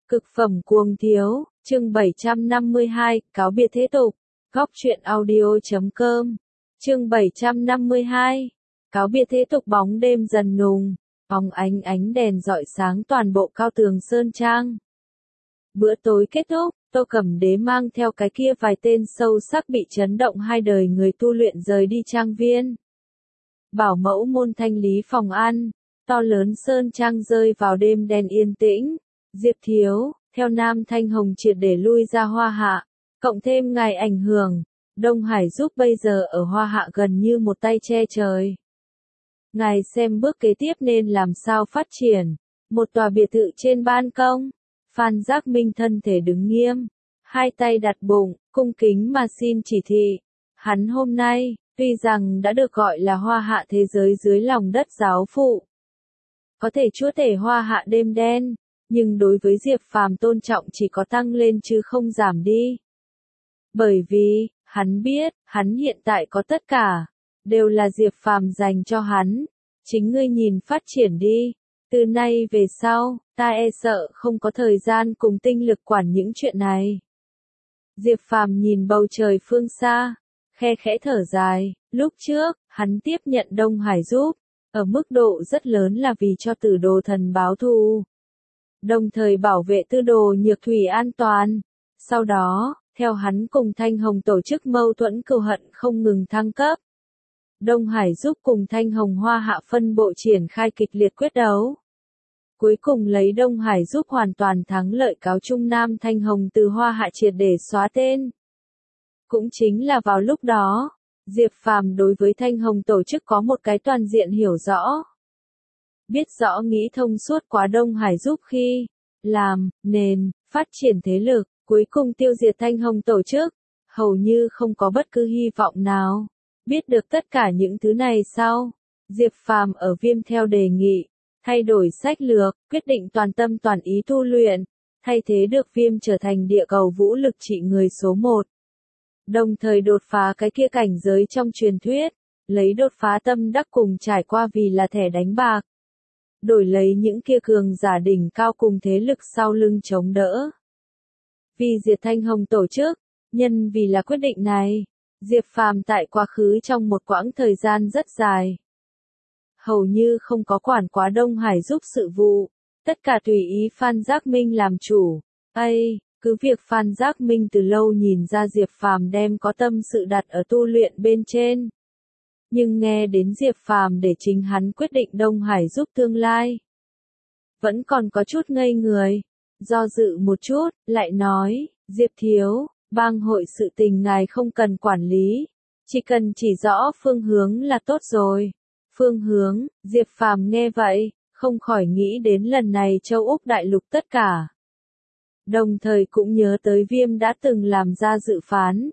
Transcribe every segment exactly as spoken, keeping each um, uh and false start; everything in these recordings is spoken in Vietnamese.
Cực phẩm cuồng thiếu, chương bảy trăm năm mươi hai, cáo biệt thế tục. Góc truyện audio chấm com. Chương bảy trăm năm mươi hai. Cáo biệt thế tục. Bóng đêm dần nùng, óng ánh ánh đèn rọi sáng toàn bộ cao tường sơn trang. Bữa tối kết thúc, Tô Cẩm Đế mang theo cái kia vài tên sâu sắc bị chấn động hai đời người tu luyện rời đi trang viên. Bảo mẫu môn thanh lý phòng ăn, to lớn sơn trang rơi vào đêm đen yên tĩnh. Diệp Thiếu, theo Nam Thanh Hồng triệt để lui ra Hoa Hạ, cộng thêm ngài ảnh hưởng, Đông Hải giúp bây giờ ở Hoa Hạ gần như một tay che trời. Ngài xem bước kế tiếp nên làm sao phát triển. Một tòa biệt thự trên ban công, Phan Giác Minh thân thể đứng nghiêm, hai tay đặt bụng, cung kính mà xin chỉ thị. Hắn hôm nay, tuy rằng đã được gọi là Hoa Hạ thế giới dưới lòng đất giáo phụ, có thể chúa tể Hoa Hạ đêm đen, nhưng đối với Diệp Phàm tôn trọng chỉ có tăng lên chứ không giảm đi. Bởi vì, hắn biết, hắn hiện tại có tất cả, đều là Diệp Phàm dành cho hắn. Chính ngươi nhìn phát triển đi, từ nay về sau, ta e sợ không có thời gian cùng tinh lực quản những chuyện này. Diệp Phàm nhìn bầu trời phương xa, khe khẽ thở dài, lúc trước, hắn tiếp nhận Đông Hải giúp, ở mức độ rất lớn là vì cho Tử Đồ Thần báo thù, đồng thời bảo vệ Tư Đồ Nhược Thủy an toàn. Sau đó, theo hắn cùng Thanh Hồng tổ chức mâu thuẫn cừu hận không ngừng thăng cấp. Đông Hải giúp cùng Thanh Hồng Hoa Hạ phân bộ triển khai kịch liệt quyết đấu. Cuối cùng lấy Đông Hải giúp hoàn toàn thắng lợi cáo chung Nam Thanh Hồng từ Hoa Hạ triệt để xóa tên. Cũng chính là vào lúc đó, Diệp Phàm đối với Thanh Hồng tổ chức có một cái toàn diện hiểu rõ. Biết rõ nghĩ thông suốt quá Đông Hải giúp khi làm nền phát triển thế lực, cuối cùng tiêu diệt Thanh Hồng tổ chức, hầu như không có bất cứ hy vọng nào. Biết được tất cả những thứ này sau, Diệp Phàm ở Viêm theo đề nghị, thay đổi sách lược, quyết định toàn tâm toàn ý tu luyện, thay thế được Viêm trở thành địa cầu vũ lực trị người số một. Đồng thời đột phá cái kia cảnh giới trong truyền thuyết, lấy đột phá tâm đắc cùng trải qua vì là thẻ đánh bạc. Đổi lấy những kia cường giả đỉnh cao cùng thế lực sau lưng chống đỡ. Vì diệt Thanh Hồng tổ chức, nhân vì là quyết định này, Diệp Phàm tại quá khứ trong một quãng thời gian rất dài, hầu như không có quản quá Đông Hải giúp sự vụ, tất cả tùy ý Phan Giác Minh làm chủ. Ây, cứ việc Phan Giác Minh từ lâu nhìn ra Diệp Phàm đem có tâm sự đặt ở tu luyện bên trên, nhưng nghe đến Diệp Phàm để chính hắn quyết định Đông Hải giúp tương lai, vẫn còn có chút ngây người, do dự một chút, lại nói, Diệp Thiếu, bang hội sự tình ngài không cần quản lý, chỉ cần chỉ rõ phương hướng là tốt rồi. Phương hướng, Diệp Phàm nghe vậy, không khỏi nghĩ đến lần này châu Úc đại lục tất cả. Đồng thời cũng nhớ tới Viêm đã từng làm ra dự phán.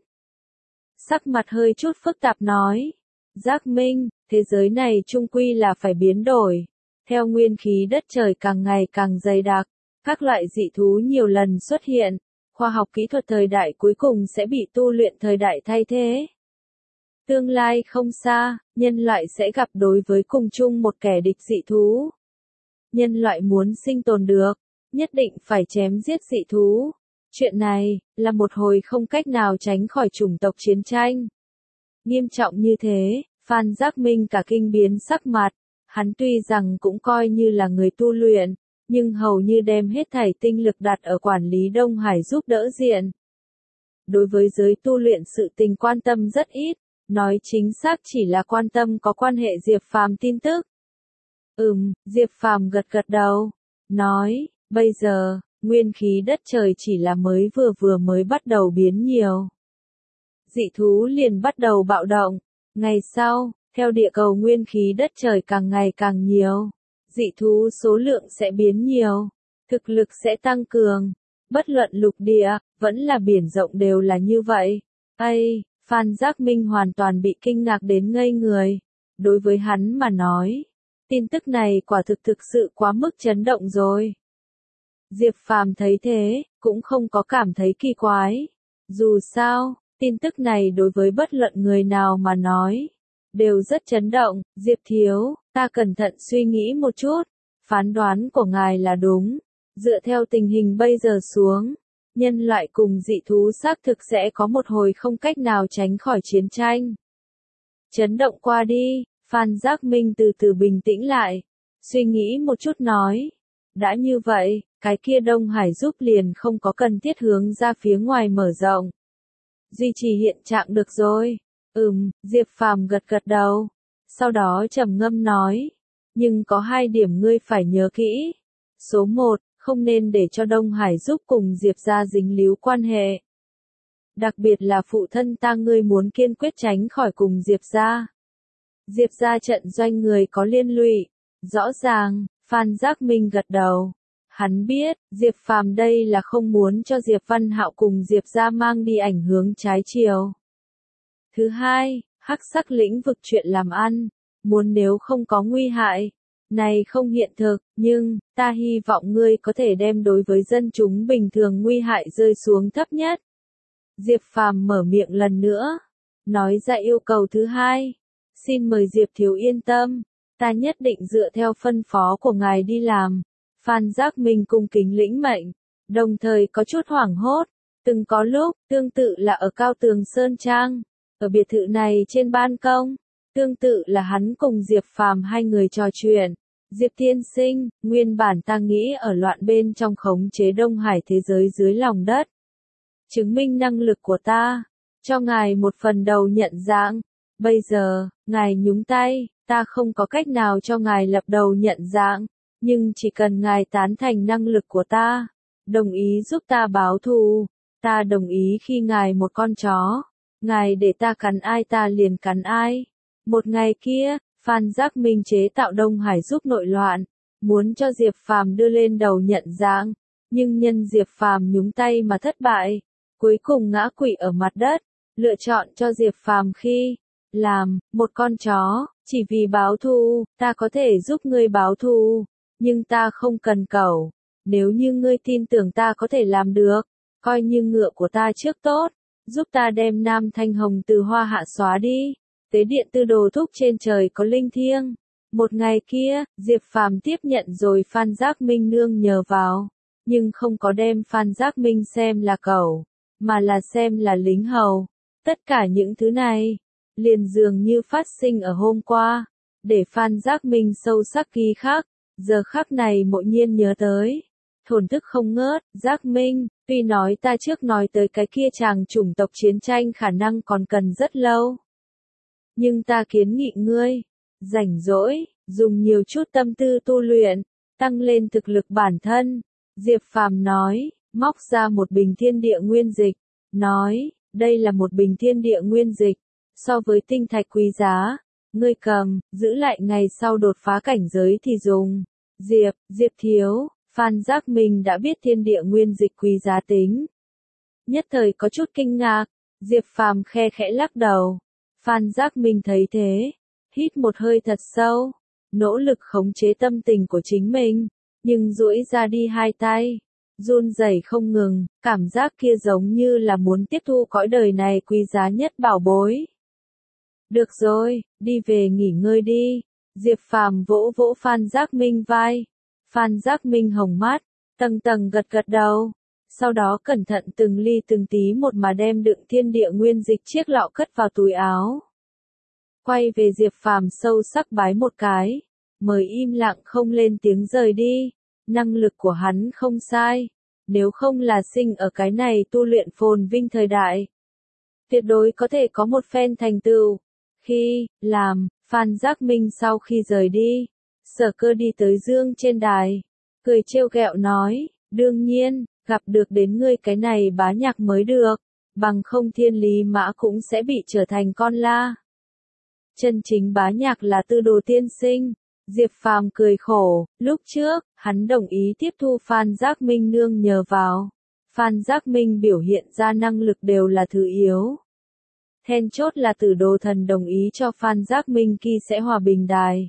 Sắc mặt hơi chút phức tạp nói, Giác Minh, thế giới này chung quy là phải biến đổi. Theo nguyên khí đất trời càng ngày càng dày đặc, các loại dị thú nhiều lần xuất hiện, khoa học kỹ thuật thời đại cuối cùng sẽ bị tu luyện thời đại thay thế. Tương lai không xa, nhân loại sẽ gặp đối với cùng chung một kẻ địch dị thú. Nhân loại muốn sinh tồn được, nhất định phải chém giết dị thú. Chuyện này, là một hồi không cách nào tránh khỏi chủng tộc chiến tranh. Nghiêm trọng như thế, Phan Giác Minh cả kinh biến sắc mặt. Hắn tuy rằng cũng coi như là người tu luyện, nhưng hầu như đem hết thảy tinh lực đặt ở quản lý Đông Hải giúp đỡ diện. Đối với giới tu luyện sự tình quan tâm rất ít, nói chính xác chỉ là quan tâm có quan hệ Diệp Phàm tin tức. Ừm, Diệp Phàm gật gật đầu, nói, bây giờ, nguyên khí đất trời chỉ là mới vừa vừa mới bắt đầu biến nhiều. Dị thú liền bắt đầu bạo động, ngày sau, theo địa cầu nguyên khí đất trời càng ngày càng nhiều, dị thú số lượng sẽ biến nhiều, thực lực sẽ tăng cường, bất luận lục địa, vẫn là biển rộng đều là như vậy. Ây, Phan Giác Minh hoàn toàn bị kinh ngạc đến ngây người. Đối với hắn mà nói, tin tức này quả thực thực sự quá mức chấn động rồi. Diệp Phàm thấy thế, cũng không có cảm thấy kỳ quái. Dù sao, tin tức này đối với bất luận người nào mà nói, đều rất chấn động. Diệp Thiếu, ta cẩn thận suy nghĩ một chút, phán đoán của ngài là đúng. Dựa theo tình hình bây giờ xuống, nhân loại cùng dị thú xác thực sẽ có một hồi không cách nào tránh khỏi chiến tranh. Chấn động qua đi, Phan Giác Minh từ từ bình tĩnh lại, suy nghĩ một chút nói. Đã như vậy, cái kia Đông Hải giúp liền không có cần thiết hướng ra phía ngoài mở rộng. Duy trì hiện trạng được rồi. Ừm, Diệp Phàm gật gật đầu. Sau đó trầm ngâm nói. Nhưng có hai điểm ngươi phải nhớ kỹ. Số một, không nên để cho Đông Hải giúp cùng Diệp gia dính líu quan hệ. Đặc biệt là phụ thân ta ngươi muốn kiên quyết tránh khỏi cùng Diệp gia. Diệp gia trận doanh người có liên lụy. Rõ ràng, Phan Giác Minh gật đầu. Hắn biết, Diệp Phàm đây là không muốn cho Diệp Văn Hạo cùng Diệp gia mang đi ảnh hướng trái chiều. Thứ hai, hắc sắc lĩnh vực chuyện làm ăn, muốn nếu không có nguy hại, này không hiện thực, nhưng, ta hy vọng ngươi có thể đem đối với dân chúng bình thường nguy hại rơi xuống thấp nhất. Diệp Phàm mở miệng lần nữa, nói ra yêu cầu thứ hai. Xin mời Diệp Thiếu yên tâm, ta nhất định dựa theo phân phó của ngài đi làm. Phan Giác Minh cung kính lĩnh mệnh, đồng thời có chút hoảng hốt. Từng có lúc, tương tự là ở Cao Tường Sơn Trang, ở biệt thự này trên ban công, tương tự là hắn cùng Diệp Phàm hai người trò chuyện. Diệp tiên sinh, nguyên bản ta nghĩ ở loạn bên trong khống chế Đông Hải thế giới dưới lòng đất. Chứng minh năng lực của ta, cho ngài một phần đầu nhận dạng. Bây giờ, ngài nhúng tay, ta không có cách nào cho ngài lập đầu nhận dạng, nhưng chỉ cần ngài tán thành năng lực của ta, đồng ý giúp ta báo thù, ta đồng ý khi ngài một con chó, ngài để ta cắn ai ta liền cắn ai. Một ngày kia, Phan Giác Minh chế tạo Đông Hải giúp nội loạn, muốn cho Diệp Phàm đưa lên đầu nhận dạng, nhưng nhân Diệp Phàm nhúng tay mà thất bại, cuối cùng ngã quỵ ở mặt đất, lựa chọn cho Diệp Phàm khi làm một con chó, chỉ vì báo thù, ta có thể giúp ngươi báo thù, nhưng ta không cần cẩu. Nếu như ngươi tin tưởng ta có thể làm được, coi như ngựa của ta trước tốt, giúp ta đem Nam Thanh Hồng từ Hoa Hạ xóa đi. Tế điện tư đồ thúc trên trời có linh thiêng. Một ngày kia, Diệp Phàm tiếp nhận rồi Phan Giác Minh nương nhờ vào, nhưng không có đem Phan Giác Minh xem là cẩu, mà là xem là lính hầu. Tất cả những thứ này, liền dường như phát sinh ở hôm qua, để Phan Giác Minh sâu sắc ghi khắc. Giờ khắc này mộ nhiên nhớ tới, thổn thức không ngớt. Giác Minh, tuy nói ta trước nói tới cái kia chàng chủng tộc chiến tranh khả năng còn cần rất lâu, nhưng ta kiến nghị ngươi, rảnh rỗi, dùng nhiều chút tâm tư tu luyện, tăng lên thực lực bản thân. Diệp Phàm nói, móc ra một bình thiên địa nguyên dịch, nói, đây là một bình thiên địa nguyên dịch, so với tinh thạch quý giá, ngươi cầm, giữ lại ngày sau đột phá cảnh giới thì dùng. Diệp, Diệp Thiếu, Phan Giác Minh đã biết thiên địa nguyên dịch quý giá tính. Nhất thời có chút kinh ngạc, Diệp Phàm khe khẽ lắc đầu. Phan Giác Minh thấy thế, hít một hơi thật sâu, nỗ lực khống chế tâm tình của chính mình, nhưng duỗi ra đi hai tay, run rẩy không ngừng, cảm giác kia giống như là muốn tiếp thu cõi đời này quý giá nhất bảo bối. Được rồi, đi về nghỉ ngơi đi. Diệp Phàm vỗ vỗ Phan Giác Minh vai. Phan Giác Minh hồng mắt, tầng tầng gật gật đầu. Sau đó cẩn thận từng ly từng tí một mà đem đựng thiên địa nguyên dịch chiếc lọ cất vào túi áo. Quay về Diệp Phàm sâu sắc bái một cái, mời im lặng không lên tiếng rời đi. Năng lực của hắn không sai, nếu không là sinh ở cái này tu luyện phồn vinh thời đại, tuyệt đối có thể có một phen thành tựu. Khi làm, Phan Giác Minh sau khi rời đi, Sở Cơ đi tới Dương trên đài, cười trêu ghẹo nói, đương nhiên, gặp được đến ngươi cái này bá nhạc mới được, bằng không Thiên Lý Mã cũng sẽ bị trở thành con la. Chân chính bá nhạc là Tư Đồ tiên sinh. Diệp Phàm cười khổ, lúc trước, hắn đồng ý tiếp thu Phan Giác Minh nương nhờ vào. Phan Giác Minh biểu hiện ra năng lực đều là thứ yếu. Then chốt là Tử Đồ thần đồng ý cho Phan Giác Minh kỳ sẽ hòa bình đài.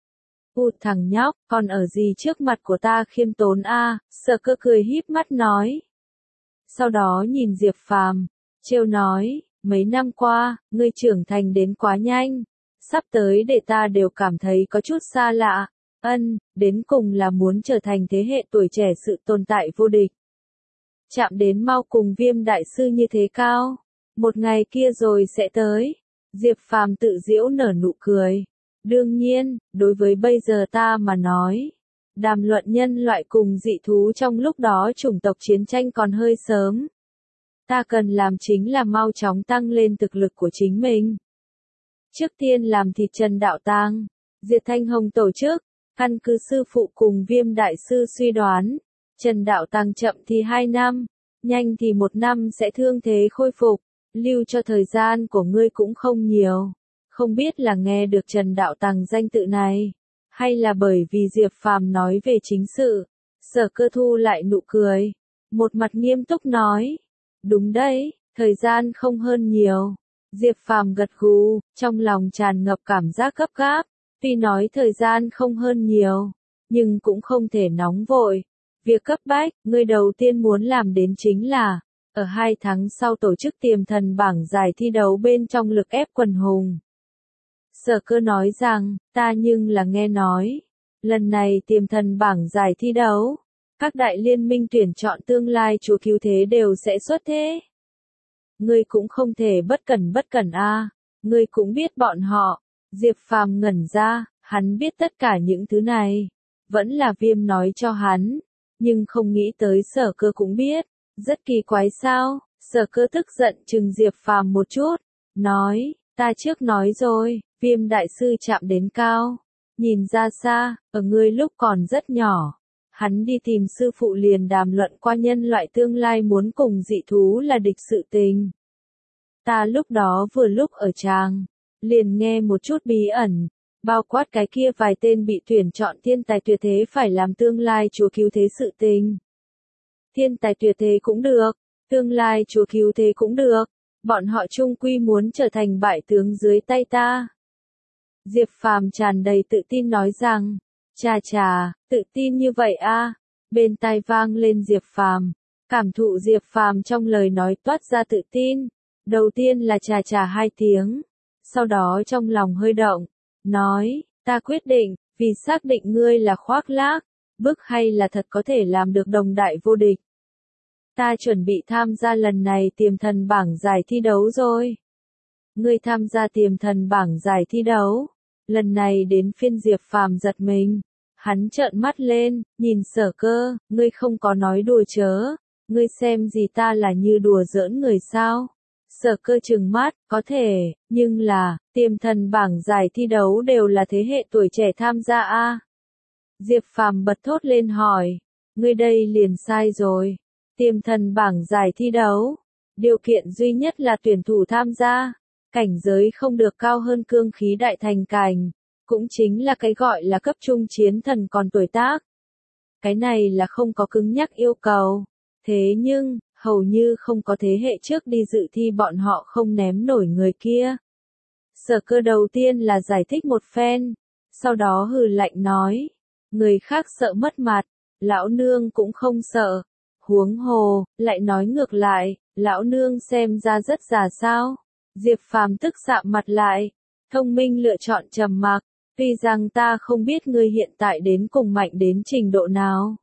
Ụt thằng nhóc, còn ở gì trước mặt của ta khiêm tốn a? À, Sở Cơ cười híp mắt nói. Sau đó nhìn Diệp Phàm, trêu nói, mấy năm qua, ngươi trưởng thành đến quá nhanh, sắp tới để ta đều cảm thấy có chút xa lạ. Ân, đến cùng là muốn trở thành thế hệ tuổi trẻ sự tồn tại vô địch. Chạm đến mau cùng Viêm đại sư như thế cao. Một ngày kia rồi sẽ tới. Diệp Phàm tự giễu nở nụ cười. Đương nhiên, đối với bây giờ ta mà nói, đàm luận nhân loại cùng dị thú trong lúc đó chủng tộc chiến tranh còn hơi sớm. Ta cần làm chính là mau chóng tăng lên thực lực của chính mình. Trước tiên làm thịt Trần Đạo Tang, diệt Thanh Hồng tổ chức, căn cứ sư phụ cùng Viêm đại sư suy đoán, Trần Đạo Tang chậm thì hai năm, nhanh thì một năm sẽ thương thế khôi phục, lưu cho thời gian của ngươi cũng không nhiều. Không biết là nghe được Trần Đạo Tang danh tự này, hay là bởi vì Diệp Phàm nói về chính sự, Sở Cơ thu lại nụ cười, một mặt nghiêm túc nói, đúng đấy, thời gian không hơn nhiều. Diệp Phàm gật gù, trong lòng tràn ngập cảm giác gấp gáp, tuy nói thời gian không hơn nhiều, nhưng cũng không thể nóng vội. Việc cấp bách, ngươi đầu tiên muốn làm đến chính là, ở hai tháng sau tổ chức tiềm thần bảng giải thi đấu bên trong lực ép quần hùng. Sở Cơ nói rằng, ta nhưng là nghe nói, lần này tiềm thần bảng giải thi đấu, các đại liên minh tuyển chọn tương lai chúa cứu thế đều sẽ xuất thế. Ngươi cũng không thể bất cẩn bất cẩn a, à. Ngươi cũng biết bọn họ. Diệp Phàm ngẩn ra, hắn biết tất cả những thứ này, vẫn là Viêm nói cho hắn, nhưng không nghĩ tới Sở Cơ cũng biết, rất kỳ quái sao? Sở Cơ tức giận trừng Diệp Phàm một chút, nói, ta trước nói rồi, Viêm đại sư chạm đến cao, nhìn ra xa, ở ngươi lúc còn rất nhỏ. Hắn đi tìm sư phụ liền đàm luận qua nhân loại tương lai muốn cùng dị thú là địch sự tình. Ta lúc đó vừa lúc ở tràng, liền nghe một chút bí ẩn, bao quát cái kia vài tên bị tuyển chọn thiên tài tuyệt thế phải làm tương lai chúa cứu thế sự tình. Thiên tài tuyệt thế cũng được, tương lai chúa cứu thế cũng được, bọn họ chung quy muốn trở thành bại tướng dưới tay ta. Diệp Phàm tràn đầy tự tin nói rằng, chà chà, tự tin như vậy a. Bên tai vang lên Diệp Phàm, cảm thụ Diệp Phàm trong lời nói toát ra tự tin. Đầu tiên là chà chà hai tiếng, sau đó trong lòng hơi động, nói, ta quyết định, vì xác định ngươi là khoác lác, bức hay là thật có thể làm được đồng đại vô địch. Ta chuẩn bị tham gia lần này tiềm thần bảng giải thi đấu rồi. Ngươi tham gia tiềm thần bảng giải thi đấu. Lần này đến phiên Diệp Phàm giật mình. Hắn trợn mắt lên, nhìn Sở Cơ, ngươi không có nói đùa chớ. Ngươi xem gì ta là như đùa giỡn người sao? Sở Cơ trừng mắt, có thể, nhưng là, tiềm thần bảng giải thi đấu đều là thế hệ tuổi trẻ tham gia a. Diệp Phàm bật thốt lên hỏi, ngươi đây liền sai rồi. Tiềm thần bảng giải thi đấu, điều kiện duy nhất là tuyển thủ tham gia, cảnh giới không được cao hơn cương khí đại thành cảnh, cũng chính là cái gọi là cấp trung chiến thần còn tuổi tác. Cái này là không có cứng nhắc yêu cầu, thế nhưng, hầu như không có thế hệ trước đi dự thi bọn họ không ném nổi người kia. Sở Cơ đầu tiên là giải thích một phen, sau đó hừ lạnh nói, người khác sợ mất mặt, lão nương cũng không sợ. Huống hồ, lại nói ngược lại, lão nương xem ra rất già sao. Diệp Phàm tức sạm mặt lại, thông minh lựa chọn trầm mặc, tuy rằng ta không biết ngươi hiện tại đến cùng mạnh đến trình độ nào.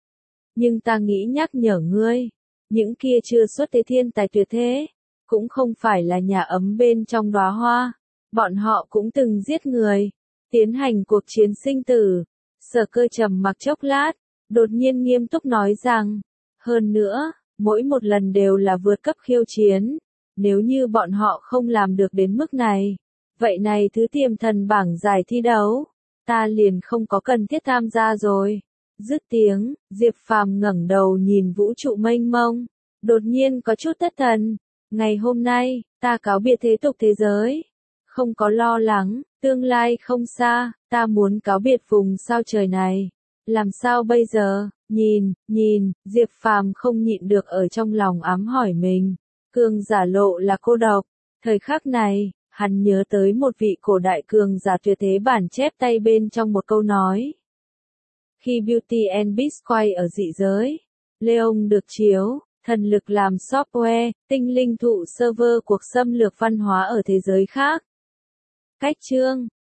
Nhưng ta nghĩ nhắc nhở ngươi, những kia chưa xuất thế thiên tài tuyệt thế, cũng không phải là nhà ấm bên trong đóa hoa, bọn họ cũng từng giết người, tiến hành cuộc chiến sinh tử. Sở Cơ trầm mặc chốc lát, đột nhiên nghiêm túc nói rằng, hơn nữa, mỗi một lần đều là vượt cấp khiêu chiến. Nếu như bọn họ không làm được đến mức này, vậy này thứ tiềm thần bảng giải thi đấu, ta liền không có cần thiết tham gia rồi. Dứt tiếng, Diệp Phàm ngẩng đầu nhìn vũ trụ mênh mông, đột nhiên có chút thất thần. Ngày hôm nay, ta cáo biệt thế tục thế giới. Không có lo lắng, tương lai không xa, ta muốn cáo biệt vùng sao trời này. Làm sao bây giờ? Nhìn, nhìn, Diệp Phàm không nhịn được ở trong lòng ám hỏi mình. Cường giả lộ là cô độc. Thời khắc này, hắn nhớ tới một vị cổ đại cường giả tuyệt thế bản chép tay bên trong một câu nói. Khi Beauty and Beast quay ở dị giới, Leon được chiếu, thần lực làm software, tinh linh thụ server cuộc xâm lược văn hóa ở thế giới khác. Cách chương